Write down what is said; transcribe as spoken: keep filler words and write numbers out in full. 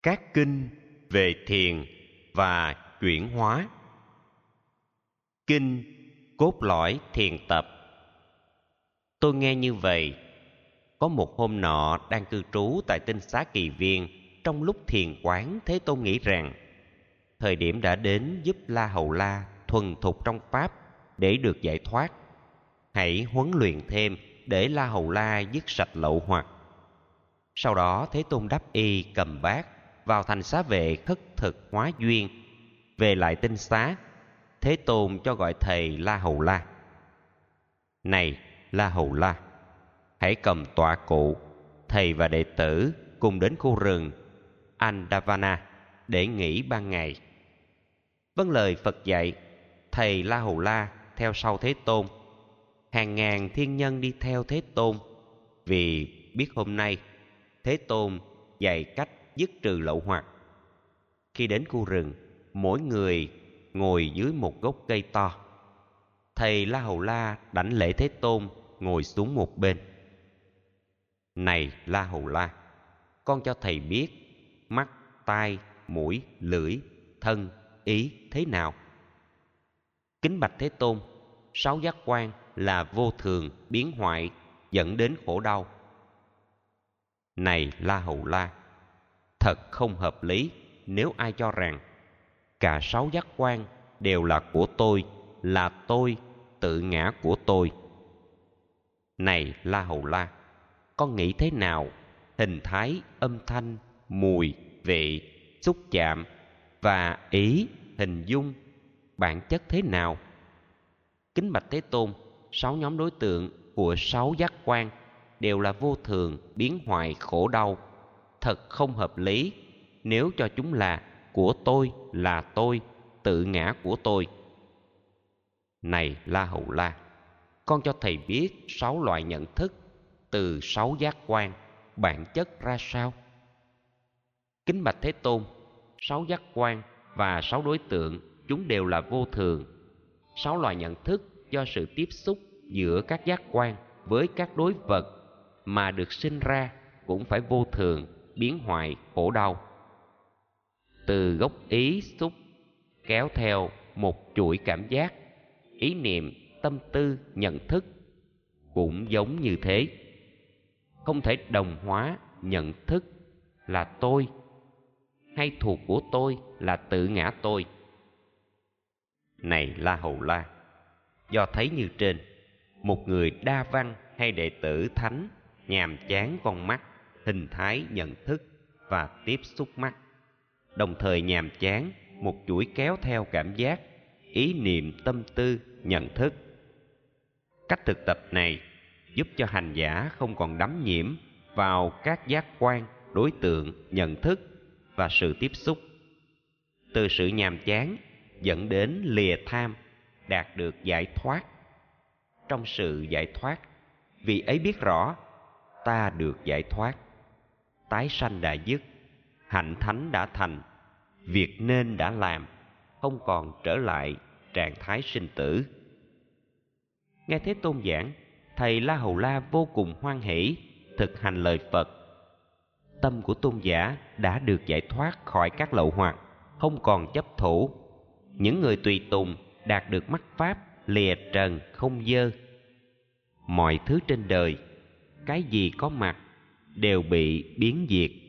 các kinh về thiền và chuyển hóa. Kinh Cốt lõi thiền tập. Tôi nghe như vậy. Có một hôm nọ đang cư trú tại Tinh Xá Kỳ Viên, trong lúc thiền quán, Thế Tôn nghĩ rằng thời điểm đã đến giúp La Hầu La thuần thục trong pháp để được giải thoát. Hãy huấn luyện thêm để La Hầu La dứt sạch lậu hoặc. Sau đó Thế Tôn đắp y cầm bát vào thành xá vệ khất thực hóa duyên. Về lại Tinh Xá, Thế Tôn cho gọi thầy La Hầu La. Này La Hầu La, hãy cầm tọa cụ, thầy và đệ tử cùng đến khu rừng Andavana để nghỉ ban ngày. Vâng lời Phật dạy, thầy La Hầu La theo sau Thế Tôn. Hàng ngàn thiên nhân đi theo Thế Tôn, vì biết hôm nay Thế Tôn dạy cách dứt trừ lậu hoặc. Khi đến khu rừng, mỗi người ngồi dưới một gốc cây to. Thầy La Hầu La đảnh lễ Thế Tôn, ngồi xuống một bên. Này La Hầu La, con cho thầy biết mắt, tai, mũi, lưỡi, thân, ý thế nào? Kính bạch Thế Tôn, sáu giác quan là vô thường, biến hoại, dẫn đến khổ đau. Này La Hầu La, thật không hợp lý nếu ai cho rằng cả sáu giác quan đều là của tôi, là tôi, tự ngã của tôi. Này La Hầu La, con nghĩ thế nào hình thái, âm thanh, mùi, vị, xúc chạm và ý, hình dung, bản chất thế nào? Kính bạch Thế Tôn, sáu nhóm đối tượng của sáu giác quan đều là vô thường, biến hoại, khổ đau. Thật không hợp lý nếu cho chúng là của tôi, là tôi, tự ngã của tôi. Này La Hầu La, con cho thầy biết sáu loại nhận thức từ sáu giác quan bản chất ra sao? Kính bạch Thế Tôn, sáu giác quan và sáu đối tượng chúng đều là vô thường. Sáu loại nhận thức do sự tiếp xúc giữa các giác quan với các đối vật mà được sinh ra cũng phải vô thường, biến hoại, khổ đau. Từ gốc ý xúc kéo theo một chuỗi cảm giác, ý niệm, tâm tư, nhận thức cũng giống như thế. Không thể đồng hóa nhận thức là tôi hay thuộc của tôi, là tự ngã tôi. Này La Hầu La, do thấy như trên, một người đa văn hay đệ tử thánh nhàm chán con mắt, hình thái, nhận thức và tiếp xúc mắt, đồng thời nhàm chán một chuỗi kéo theo cảm giác, ý niệm, tâm tư, nhận thức. Cách thực tập này giúp cho hành giả không còn đắm nhiễm vào các giác quan, đối tượng, nhận thức và sự tiếp xúc. Từ sự nhàm chán dẫn đến lìa tham, đạt được giải thoát. Trong sự giải thoát, vị ấy biết rõ ta được giải thoát, tái sanh đã dứt, hạnh thánh đã thành, việc nên đã làm, không còn trở lại trạng thái sinh tử. Nghe Thế Tôn giảng, thầy La Hầu La vô cùng hoan hỷ thực hành lời Phật. Tâm của tôn giả đã được giải thoát khỏi các lậu hoặc, không còn chấp thủ. Những người tùy tùng đạt được mắc pháp, lìa trần, không dơ. Mọi thứ trên đời, cái gì có mặt đều bị biến diệt,